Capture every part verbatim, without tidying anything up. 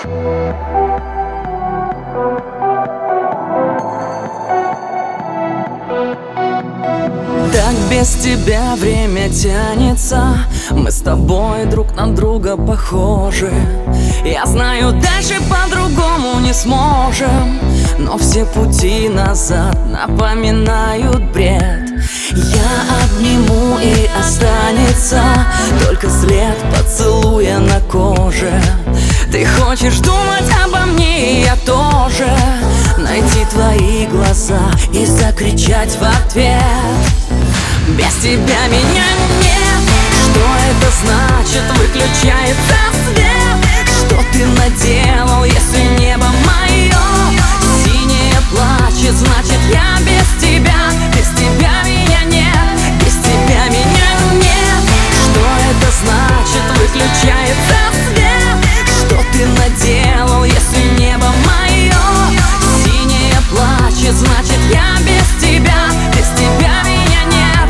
Так без тебя время тянется, мы с тобой друг на друга похожи. Я знаю, дальше по-другому не сможем, но все пути назад напоминают бред. Я обниму и останется только след поцелуя на коже. Ты хочешь думать обо мне, и я тоже. Найти твои глаза и закричать в ответ: без тебя меня нет. Что это значит? Выключается свет. Что ты наделал, если небо мое синее плачет? Значит, я без тебя. Без тебя меня нет. Без тебя меня нет. Что это значит? Выключается свет. Что ты наделал, если небо мое синее плачет? Значит, я без тебя. Без тебя меня нет.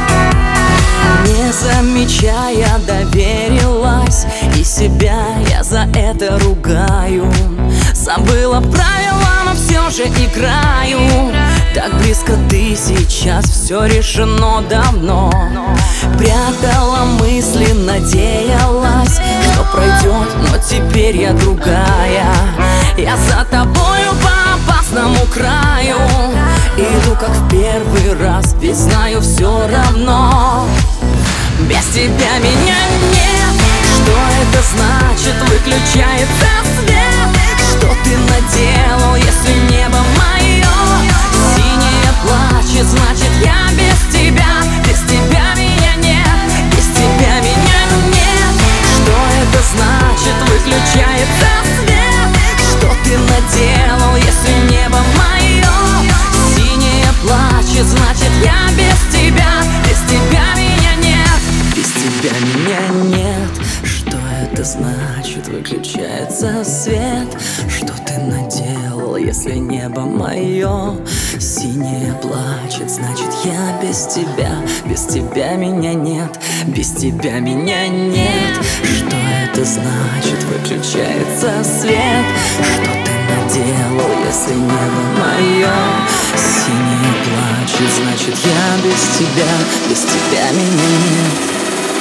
Не замечая, доверилась, и себя я за это ругаю. Забыла правила, но все же играю. Так близко ты сейчас, все решено давно. Прятала мысли, надеялась, что пройдет, но теперь я другая. Я за тобою по опасному краю иду, как в первый раз, ведь знаю все равно. Без тебя меня нет. Что это значит? Выключается свет. Что ты наделал, если небо мое синее плачет? Значит, я без тебя. Без тебя меня нет. Без тебя меня нет. Что это значит? Выключается свет. Что ты наделал, если небо мое синее плачет? Значит, я без тебя. Без тебя меня нет. Без тебя меня нет. Что это значит? Выключается свет. Что ты наделал, если небо мое синее плачет? Значит, я без тебя. Без тебя меня нет. Без тебя меня нет. Что это значит? Выключается свет. Что ты наделал, если небо мое синее плачет? Значит, я без тебя. Без тебя меня нет.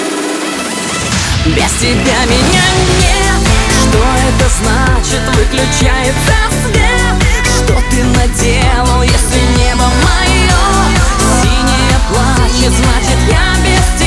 Без тебя меня нет. Что это значит? Выключается свет. Что ты наделал, если небо мое синее плачет? Значит, я без тебя.